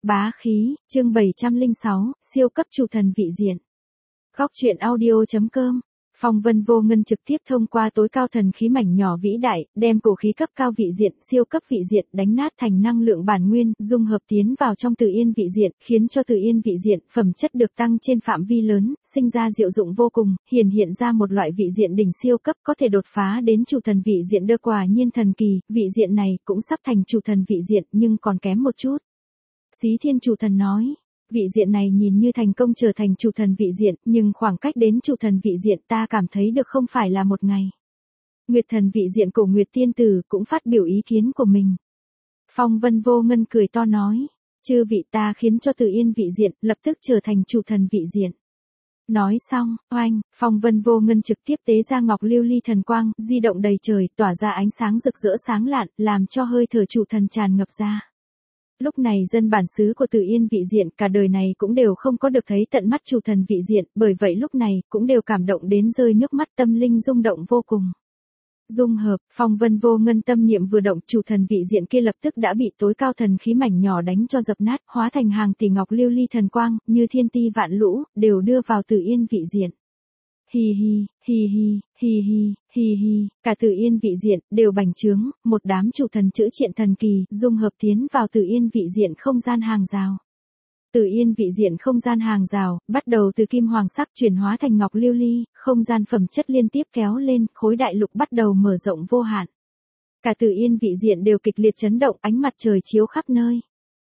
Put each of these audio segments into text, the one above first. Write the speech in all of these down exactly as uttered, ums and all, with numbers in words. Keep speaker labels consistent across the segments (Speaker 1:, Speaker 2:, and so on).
Speaker 1: Bá khí, chương bảy trăm lẻ sáu, siêu cấp chủ thần vị diện. Góc truyện audio chấm com. Phong Vân Vô Ngân trực tiếp thông qua tối cao thần khí mảnh nhỏ vĩ đại, đem cổ khí cấp cao vị diện, siêu cấp vị diện đánh nát thành năng lượng bản nguyên, dung hợp tiến vào trong Từ Yên vị diện, khiến cho Từ Yên vị diện phẩm chất được tăng trên phạm vi lớn, sinh ra diệu dụng vô cùng, hiển hiện ra một loại vị diện đỉnh siêu cấp có thể đột phá đến chủ thần vị diện đơ quả nhiên thần kỳ, vị diện này cũng sắp thành chủ thần vị diện nhưng còn kém một chút. Xí Thiên chủ thần nói. Vị diện này nhìn như thành công trở thành chủ thần vị diện, nhưng khoảng cách đến chủ thần vị diện ta cảm thấy được không phải là một ngày. Nguyệt thần vị diện Cổ Nguyệt Tiên Tử cũng phát biểu ý kiến của mình. Phong Vân Vô Ngân cười to nói, chư vị ta khiến cho Từ Yên vị diện lập tức trở thành chủ thần vị diện. Nói xong, oanh, Phong Vân Vô Ngân trực tiếp tế ra ngọc lưu ly thần quang, di động đầy trời, tỏa ra ánh sáng rực rỡ sáng lạn, làm cho hơi thở chủ thần tràn ngập ra. Lúc này dân bản xứ của Từ Yên vị diện cả đời này cũng đều không có được thấy tận mắt chủ thần vị diện, bởi vậy lúc này cũng đều cảm động đến rơi nước mắt, tâm linh rung động vô cùng. Dung hợp, Phong Vân Vô Ngân tâm niệm vừa động, chủ thần vị diện kia lập tức đã bị tối cao thần khí mảnh nhỏ đánh cho dập nát, hóa thành hàng tỷ ngọc lưu ly thần quang, như thiên ti vạn lũ, đều đưa vào Từ Yên vị diện. Hi hi, hi hi, hi hi, hi hi, cả Từ Yên vị diện đều bành trướng, một đám chủ thần chữ triện thần kỳ, dung hợp tiến vào Từ Yên vị diện không gian hàng rào. Từ Yên vị diện không gian hàng rào, bắt đầu từ kim hoàng sắc chuyển hóa thành ngọc lưu ly, không gian phẩm chất liên tiếp kéo lên, khối đại lục bắt đầu mở rộng vô hạn. Cả Từ Yên vị diện đều kịch liệt chấn động, ánh mặt trời chiếu khắp nơi.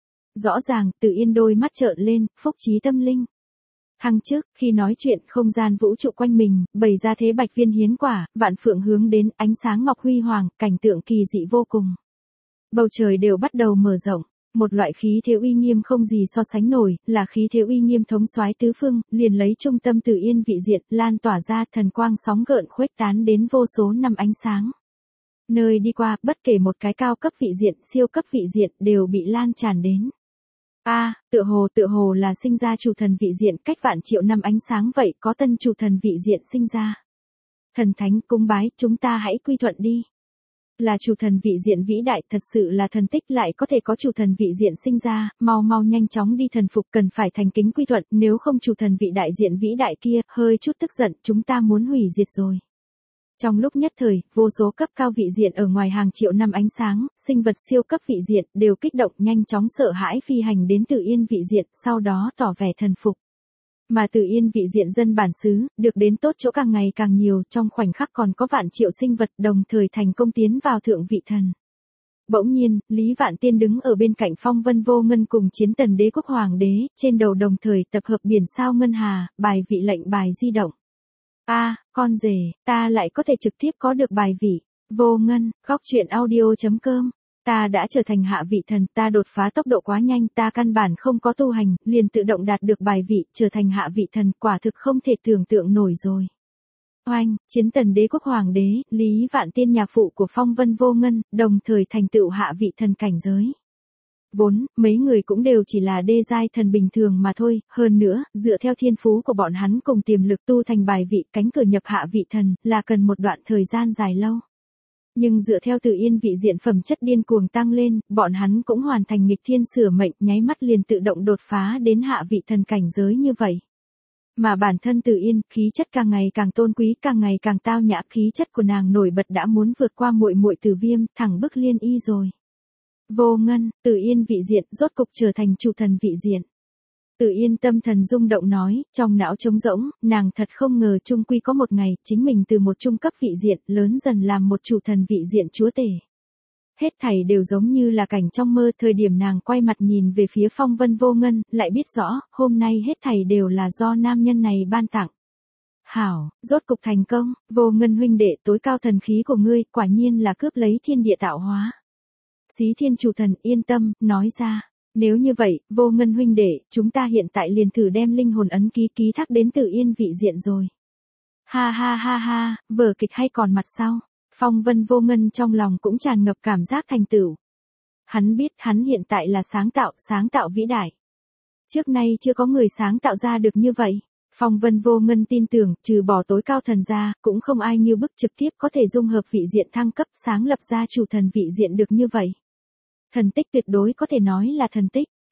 Speaker 1: Rõ ràng, Từ Yên đôi mắt trợn lên, phúc trí tâm linh. Hằng trước, khi nói chuyện, không gian vũ trụ quanh mình, bày ra thế bạch viên hiến quả, vạn phượng hướng đến, ánh sáng ngọc huy hoàng, cảnh tượng kỳ dị vô cùng. Bầu trời đều bắt đầu mở rộng, một loại khí thế uy nghiêm không gì so sánh nổi, là khí thế uy nghiêm thống soái tứ phương, liền lấy trung tâm Từ Yên vị diện, lan tỏa ra thần quang sóng gợn khuếch tán đến vô số năm ánh sáng. Nơi đi qua, bất kể một cái cao cấp vị diện, siêu cấp vị diện, đều bị lan tràn đến. A, à, tựa hồ tựa hồ là sinh ra chủ thần vị diện cách vạn triệu năm ánh sáng vậy, có tân chủ thần vị diện sinh ra. Thần thánh cung bái, chúng ta hãy quy thuận đi. Là chủ thần vị diện vĩ đại, thật sự là thần tích, lại có thể có chủ thần vị diện sinh ra, mau mau nhanh chóng đi thần phục, cần phải thành kính quy thuận, nếu không chủ thần vị đại diện vĩ đại kia, hơi chút tức giận, chúng ta muốn hủy diệt rồi. Trong lúc nhất thời, vô số cấp cao vị diện ở ngoài hàng triệu năm ánh sáng, sinh vật siêu cấp vị diện, đều kích động nhanh chóng sợ hãi phi hành đến Từ Yên vị diện, sau đó tỏ vẻ thần phục. Mà Từ Yên vị diện dân bản xứ, được đến tốt chỗ càng ngày càng nhiều, trong khoảnh khắc còn có vạn triệu sinh vật đồng thời thành công tiến vào thượng vị thần. Bỗng nhiên, Lý Vạn Tiên đứng ở bên cạnh Phong Vân Vô Ngân cùng Chiến Tần Đế Quốc Hoàng đế, trên đầu đồng thời tập hợp biển sao ngân hà, bài vị lệnh bài di động. A, à, con rể, ta lại có thể trực tiếp có được bài vị. Vô Ngân, góc truyện audio chấm com. Ta đã trở thành hạ vị thần, ta đột phá tốc độ quá nhanh, ta căn bản không có tu hành, liền tự động đạt được bài vị, trở thành hạ vị thần, quả thực không thể tưởng tượng nổi rồi. Oanh, Chiến Tần Đế Quốc Hoàng đế, Lý Vạn Tiên nhạc phụ của Phong Vân Vô Ngân, đồng thời thành tựu hạ vị thần cảnh giới. Vốn, mấy người cũng đều chỉ là đê giai thần bình thường mà thôi, hơn nữa, dựa theo thiên phú của bọn hắn cùng tiềm lực tu thành bài vị, cánh cửa nhập hạ vị thần, là cần một đoạn thời gian dài lâu. Nhưng dựa theo Từ Yên vị diện phẩm chất điên cuồng tăng lên, bọn hắn cũng hoàn thành nghịch thiên sửa mệnh, nháy mắt liền tự động đột phá đến hạ vị thần cảnh giới như vậy. Mà bản thân Từ Yên, khí chất càng ngày càng tôn quý, càng ngày càng tao nhã, khí chất của nàng nổi bật đã muốn vượt qua muội muội Từ Viêm, thẳng bức Liên Y rồi. Vô Ngân, Từ Yên vị diện rốt cục trở thành chủ thần vị diện. Từ Yên tâm thần rung động nói, trong não trống rỗng, nàng thật không ngờ chung quy có một ngày, chính mình từ một trung cấp vị diện, lớn dần làm một chủ thần vị diện chúa tể. Hết thảy đều giống như là cảnh trong mơ, thời điểm nàng quay mặt nhìn về phía Phong Vân Vô Ngân, lại biết rõ, hôm nay hết thảy đều là do nam nhân này ban tặng. Hảo, rốt cục thành công, Vô Ngân huynh đệ, tối cao thần khí của ngươi, quả nhiên là cướp lấy thiên địa tạo hóa. Xí Thiên chủ thần yên tâm, nói ra, nếu như vậy, Vô Ngân huynh đệ, chúng ta hiện tại liền thử đem linh hồn ấn ký ký thác đến Từ Yên vị diện rồi. Ha ha ha ha, vở kịch hay còn mặt sau. Phong Vân Vô Ngân trong lòng cũng tràn ngập cảm giác thành tựu. Hắn biết hắn hiện tại là sáng tạo, sáng tạo vĩ đại. Trước nay chưa có người sáng tạo ra được như vậy. Phong Vân Vô Ngân tin tưởng, trừ bỏ tối cao thần ra, cũng không ai như bức trực tiếp có thể dung hợp vị diện thăng cấp, sáng lập ra chủ thần vị diện được như vậy. Thần tích tuyệt đối có thể nói là thần tích.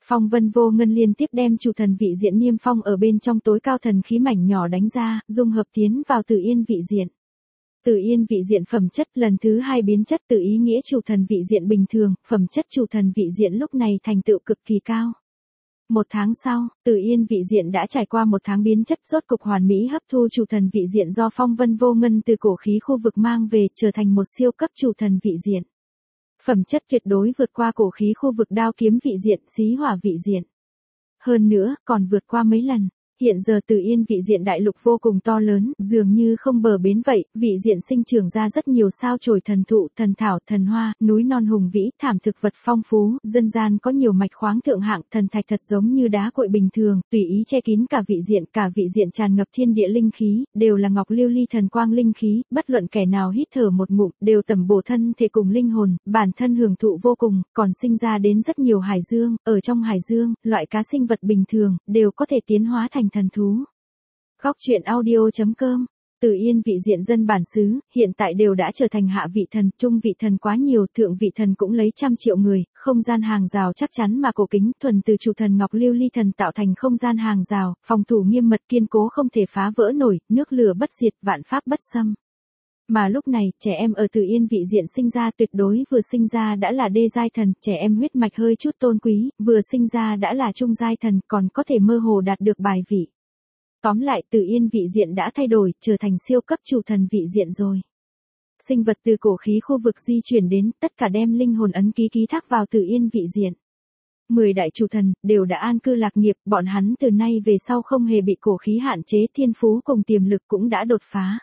Speaker 1: Phong vân vô ngân liên tiếp đem chủ thần vị diện niêm phong ở bên trong tối cao thần khí mảnh nhỏ đánh ra, dung hợp tiến vào Tử Yên vị diện. Tử Yên vị diện phẩm chất lần thứ hai biến chất từ ý nghĩa chủ thần vị diện bình thường, phẩm chất chủ thần vị diện lúc này thành tựu cực kỳ cao. Một tháng sau, Tử Yên vị diện đã trải qua một tháng biến chất rốt cục hoàn mỹ hấp thu chủ thần vị diện do phong vân vô ngân từ cổ khí khu vực mang về trở thành một siêu cấp chủ thần vị diện. Phẩm chất tuyệt đối vượt qua cổ khí khu vực đao kiếm vị diện, xí hỏa vị diện. Hơn nữa, còn vượt qua mấy lần. Hiện giờ Tử Yên vị diện đại lục vô cùng to lớn, dường như không bờ bến vậy, vị diện sinh trưởng ra rất nhiều sao chổi thần thụ, thần thảo, thần hoa, núi non hùng vĩ, thảm thực vật phong phú, dân gian có nhiều mạch khoáng thượng hạng, thần thạch thật giống như đá cuội bình thường, tùy ý che kín cả vị diện, cả vị diện tràn ngập thiên địa linh khí, đều là ngọc lưu ly thần quang linh khí, bất luận kẻ nào hít thở một ngụm, đều tẩm bổ thân thể cùng linh hồn, bản thân hưởng thụ vô cùng, còn sinh ra đến rất nhiều hải dương, ở trong hải dương, loại cá sinh vật bình thường, đều có thể tiến hóa thành thần thú. Góc truyện audio.com. Tử Yên vị diện dân bản xứ, hiện tại đều đã trở thành hạ vị thần, trung vị thần quá nhiều, thượng vị thần cũng lấy trăm triệu người, không gian hàng rào chắc chắn mà cổ kính, thuần từ chủ thần ngọc lưu ly thần tạo thành không gian hàng rào, phòng thủ nghiêm mật kiên cố không thể phá vỡ nổi, nước lửa bất diệt, vạn pháp bất xâm. Mà lúc này, trẻ em ở Tử Yên vị diện sinh ra tuyệt đối vừa sinh ra đã là đê giai thần, trẻ em huyết mạch hơi chút tôn quý, vừa sinh ra đã là trung giai thần, còn có thể mơ hồ đạt được bài vị. Tóm lại, Tử Yên vị diện đã thay đổi, trở thành siêu cấp chủ thần vị diện rồi. Sinh vật từ cổ khí khu vực di chuyển đến, tất cả đem linh hồn ấn ký ký thác vào Tử Yên vị diện. Mười đại chủ thần, đều đã an cư lạc nghiệp, bọn hắn từ nay về sau không hề bị cổ khí hạn chế, thiên phú cùng tiềm lực cũng đã đột phá.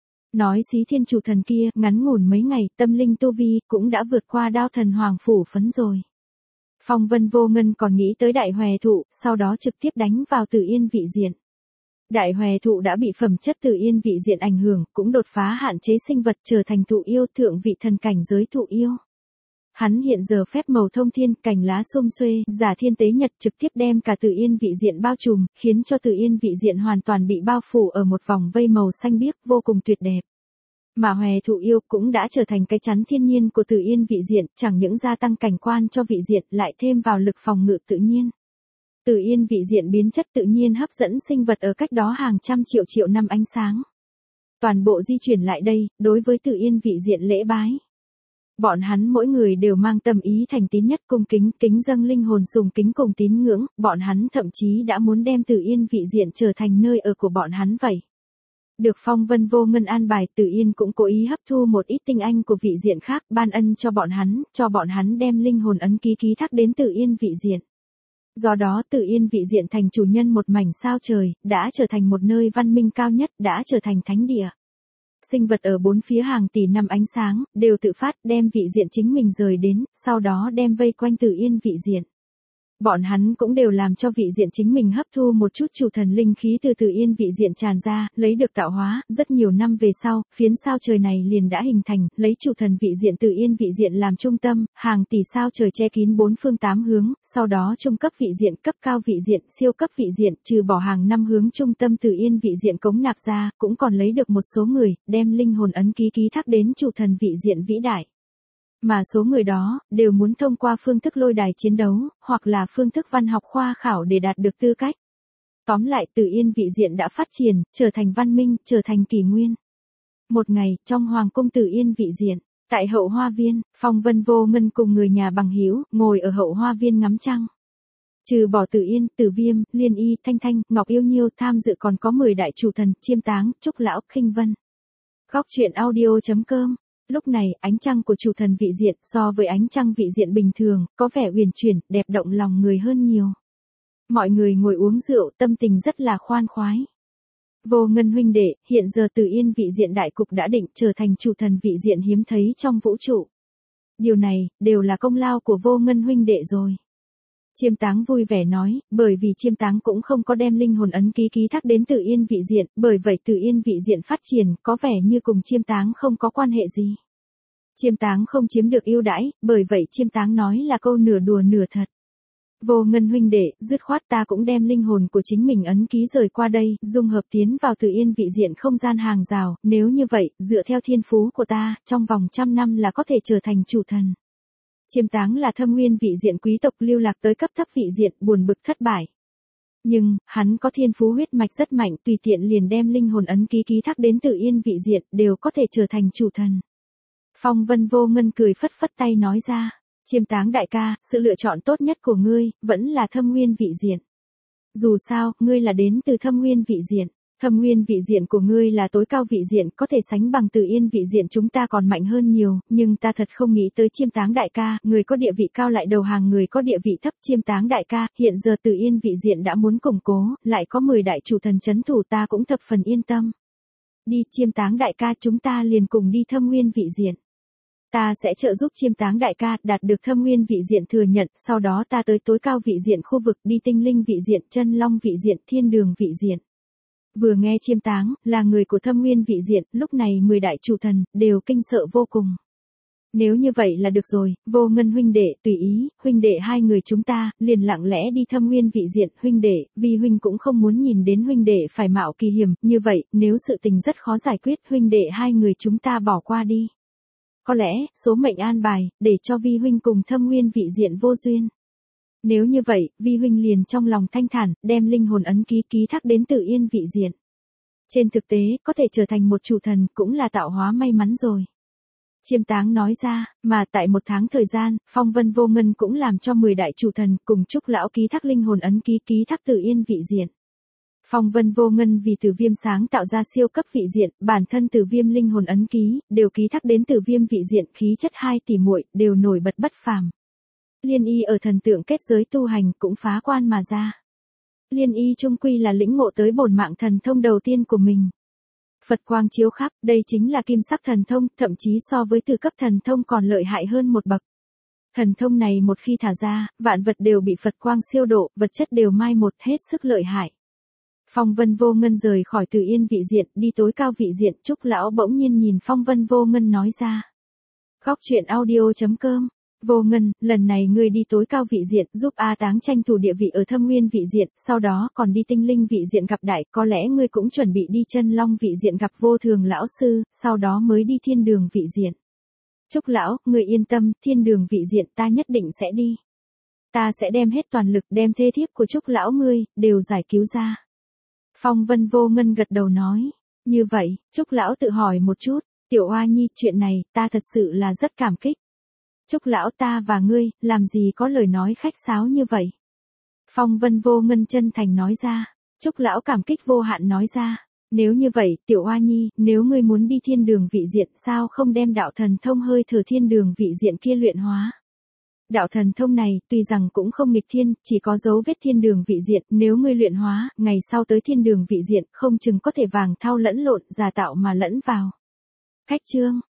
Speaker 1: Nói xí thiên chủ thần kia, ngắn ngủn mấy ngày, tâm linh tu vi, cũng đã vượt qua đao thần hoàng phủ phấn rồi. Phong vân vô ngân còn nghĩ tới đại hòe thụ, sau đó trực tiếp đánh vào Tử Yên vị diện. Đại hòe thụ đã bị phẩm chất Tử Yên vị diện ảnh hưởng, cũng đột phá hạn chế sinh vật trở thành thụ yêu, thượng vị thần cảnh giới thụ yêu. Hắn hiện giờ phép màu thông thiên, cành lá xum xuê, giả thiên tế nhật trực tiếp đem cả Tử Yên vị diện bao trùm, khiến cho Tử Yên vị diện hoàn toàn bị bao phủ ở một vòng vây màu xanh biếc vô cùng tuyệt đẹp. Mà hòe thụ yêu cũng đã trở thành cái chắn thiên nhiên của Tử Yên vị diện, chẳng những gia tăng cảnh quan cho vị diện, lại thêm vào lực phòng ngự tự nhiên. Tử Yên vị diện biến chất tự nhiên hấp dẫn sinh vật ở cách đó hàng trăm triệu triệu năm ánh sáng. Toàn bộ di chuyển lại đây, đối với Tử Yên vị diện lễ bái. Bọn hắn mỗi người đều mang tâm ý thành tín nhất, cung kính, kính dâng linh hồn sùng kính cùng tín ngưỡng, bọn hắn thậm chí đã muốn đem Tử Yên vị diện trở thành nơi ở của bọn hắn vậy. Được phong vân vô ngân an bài, Tử Yên cũng cố ý hấp thu một ít tinh anh của vị diện khác, ban ân cho bọn hắn, cho bọn hắn đem linh hồn ấn ký ký thác đến Tử Yên vị diện. Do đó Tử Yên vị diện thành chủ nhân một mảnh sao trời, đã trở thành một nơi văn minh cao nhất, đã trở thành thánh địa. Sinh vật ở bốn phía hàng tỷ năm ánh sáng, đều tự phát đem vị diện chính mình rời đến, sau đó đem vây quanh Tử Yên vị diện. Bọn hắn cũng đều làm cho vị diện chính mình hấp thu một chút chủ thần linh khí từ Tử Yên vị diện tràn ra, lấy được tạo hóa, rất nhiều năm về sau, phiến sao trời này liền đã hình thành, lấy chủ thần vị diện Tử Yên vị diện làm trung tâm, hàng tỷ sao trời che kín bốn phương tám hướng, sau đó trung cấp vị diện, cấp cao vị diện, siêu cấp vị diện, trừ bỏ hàng năm hướng trung tâm Tử Yên vị diện cống nạp ra, cũng còn lấy được một số người, đem linh hồn ấn ký ký thác đến chủ thần vị diện vĩ đại. Mà số người đó, đều muốn thông qua phương thức lôi đài chiến đấu, hoặc là phương thức văn học khoa khảo để đạt được tư cách. Tóm lại Tử Yên vị diện đã phát triển, trở thành văn minh, trở thành kỷ nguyên. Một ngày, trong Hoàng cung Tử Yên vị diện, tại hậu hoa viên, phong vân vô ngân cùng người nhà bằng hữu ngồi ở hậu hoa viên ngắm trăng. Trừ bỏ Tử Yên, Tử Viêm, Liên Y, Thanh Thanh, Ngọc Yêu Nhiêu tham dự còn có mười đại chủ thần, Chiêm Táng, Trúc Lão, Khinh Vân. Góc truyện audio.com. Lúc này, ánh trăng của chủ thần vị diện so với ánh trăng vị diện bình thường, có vẻ uyển chuyển, đẹp động lòng người hơn nhiều. Mọi người ngồi uống rượu, tâm tình rất là khoan khoái. Vô Ngân huynh đệ, hiện giờ Tử Yên vị diện đại cục đã định, trở thành chủ thần vị diện hiếm thấy trong vũ trụ. Điều này, đều là công lao của Vô Ngân huynh đệ rồi. Chiêm Táng vui vẻ nói, bởi vì Chiêm Táng cũng không có đem linh hồn ấn ký ký thác đến Tử Yên vị diện, bởi vậy Tử Yên vị diện phát triển, có vẻ như cùng Chiêm Táng không có quan hệ gì. Chiêm Táng không chiếm được ưu đãi, bởi vậy Chiêm Táng nói là câu nửa đùa nửa thật. Vô Ngân huynh đệ, dứt khoát ta cũng đem linh hồn của chính mình ấn ký rời qua đây, dung hợp tiến vào Tử Yên vị diện không gian hàng rào, nếu như vậy, dựa theo thiên phú của ta, trong vòng trăm năm là có thể trở thành chủ thần. Chiêm Táng là Thâm Nguyên vị diện quý tộc lưu lạc tới cấp thấp vị diện, buồn bực thất bại. Nhưng, hắn có thiên phú huyết mạch rất mạnh, tùy tiện liền đem linh hồn ấn ký ký thác đến Tử Yên vị diện, đều có thể trở thành chủ thần. Phong Vân Vô Ngân cười phất phất tay nói ra, Chiêm Táng đại ca, sự lựa chọn tốt nhất của ngươi, vẫn là Thâm Nguyên vị diện. Dù sao, ngươi là đến từ Thâm Nguyên vị diện. Thâm Nguyên vị diện của ngươi là tối cao vị diện, có thể sánh bằng Tử Yên vị diện chúng ta còn mạnh hơn nhiều, nhưng ta thật không nghĩ tới Chiêm Táng đại ca, người có địa vị cao lại đầu hàng người có địa vị thấp. Chiêm Táng đại ca, hiện giờ Tử Yên vị diện đã muốn củng cố, lại có mười đại chủ thần chấn thủ, ta cũng thập phần yên tâm. Đi, Chiêm Táng đại ca, chúng ta liền cùng đi Thâm Nguyên vị diện. Ta sẽ trợ giúp Chiêm Táng đại ca đạt được Thâm Nguyên vị diện thừa nhận, sau đó ta tới tối cao vị diện khu vực, đi Tinh Linh vị diện, Chân Long vị diện, Thiên Đường vị diện. Vừa nghe Chiêm Táng, là người của Thâm Nguyên vị diện, lúc này mười đại chủ thần, đều kinh sợ vô cùng. Nếu như vậy là được rồi, Vô Ngân huynh đệ, tùy ý, huynh đệ hai người chúng ta, liền lặng lẽ đi Thâm Nguyên vị diện, huynh đệ, vì huynh cũng không muốn nhìn đến huynh đệ phải mạo kỳ hiểm, như vậy, nếu sự tình rất khó giải quyết, huynh đệ hai người chúng ta bỏ qua đi. Có lẽ, số mệnh an bài, để cho Vi huynh cùng Thâm Nguyên vị diện vô duyên. Nếu như vậy, Vi huynh liền trong lòng thanh thản, đem linh hồn ấn ký ký thác đến Tử Yên vị diện. Trên thực tế, có thể trở thành một chủ thần, cũng là tạo hóa may mắn rồi. Chiêm Táng nói ra, mà tại một tháng thời gian, Phong Vân Vô Ngân cũng làm cho mười đại chủ thần, cùng Trúc lão ký thác linh hồn ấn ký ký thác Tử Yên vị diện. Phong Vân Vô Ngân vì Tử Viêm sáng tạo ra siêu cấp vị diện, bản thân Tử Viêm linh hồn ấn ký, đều ký thác đến Tử Viêm vị diện, khí chất hai tỷ muội đều nổi bật bất phàm. Liên Y ở thần tượng kết giới tu hành cũng phá quan mà ra. Liên Y chung quy là lĩnh ngộ tới bổn mạng thần thông đầu tiên của mình. Phật quang chiếu khắp, đây chính là kim sắc thần thông, thậm chí so với từ cấp thần thông còn lợi hại hơn một bậc. Thần thông này một khi thả ra, vạn vật đều bị Phật quang siêu độ, vật chất đều mai một, hết sức lợi hại. Phong Vân Vô Ngân rời khỏi Tử Yên vị diện, đi tối cao vị diện, Trúc lão bỗng nhiên nhìn Phong Vân Vô Ngân nói ra. Góc truyện audio chấm com. Vô Ngân, lần này ngươi đi tối cao vị diện, giúp A Táng tranh thủ địa vị ở Thâm Nguyên vị diện, sau đó còn đi Tinh Linh vị diện gặp đại, có lẽ ngươi cũng chuẩn bị đi Chân Long vị diện gặp Vô Thường lão sư, sau đó mới đi Thiên Đường vị diện. Trúc lão, ngươi yên tâm, Thiên Đường vị diện ta nhất định sẽ đi. Ta sẽ đem hết toàn lực đem thê thiếp của Trúc lão ngươi, đều giải cứu ra. Phong Vân Vô Ngân gật đầu nói, như vậy, Trúc lão tự hỏi một chút, Tiểu Oa Nhi, chuyện này, ta thật sự là rất cảm kích. Trúc lão, ta và ngươi, làm gì có lời nói khách sáo như vậy? Phong Vân Vô Ngân chân thành nói ra. Trúc lão cảm kích vô hạn nói ra. Nếu như vậy, Tiểu Oa Nhi, nếu ngươi muốn đi Thiên Đường vị diện, sao không đem đạo thần thông hơi thở Thiên Đường vị diện kia luyện hóa? Đạo thần thông này, tuy rằng cũng không nghịch thiên, chỉ có dấu vết Thiên Đường vị diện, nếu ngươi luyện hóa, ngày sau tới Thiên Đường vị diện, không chừng có thể vàng thao lẫn lộn, giả tạo mà lẫn vào. Cách chương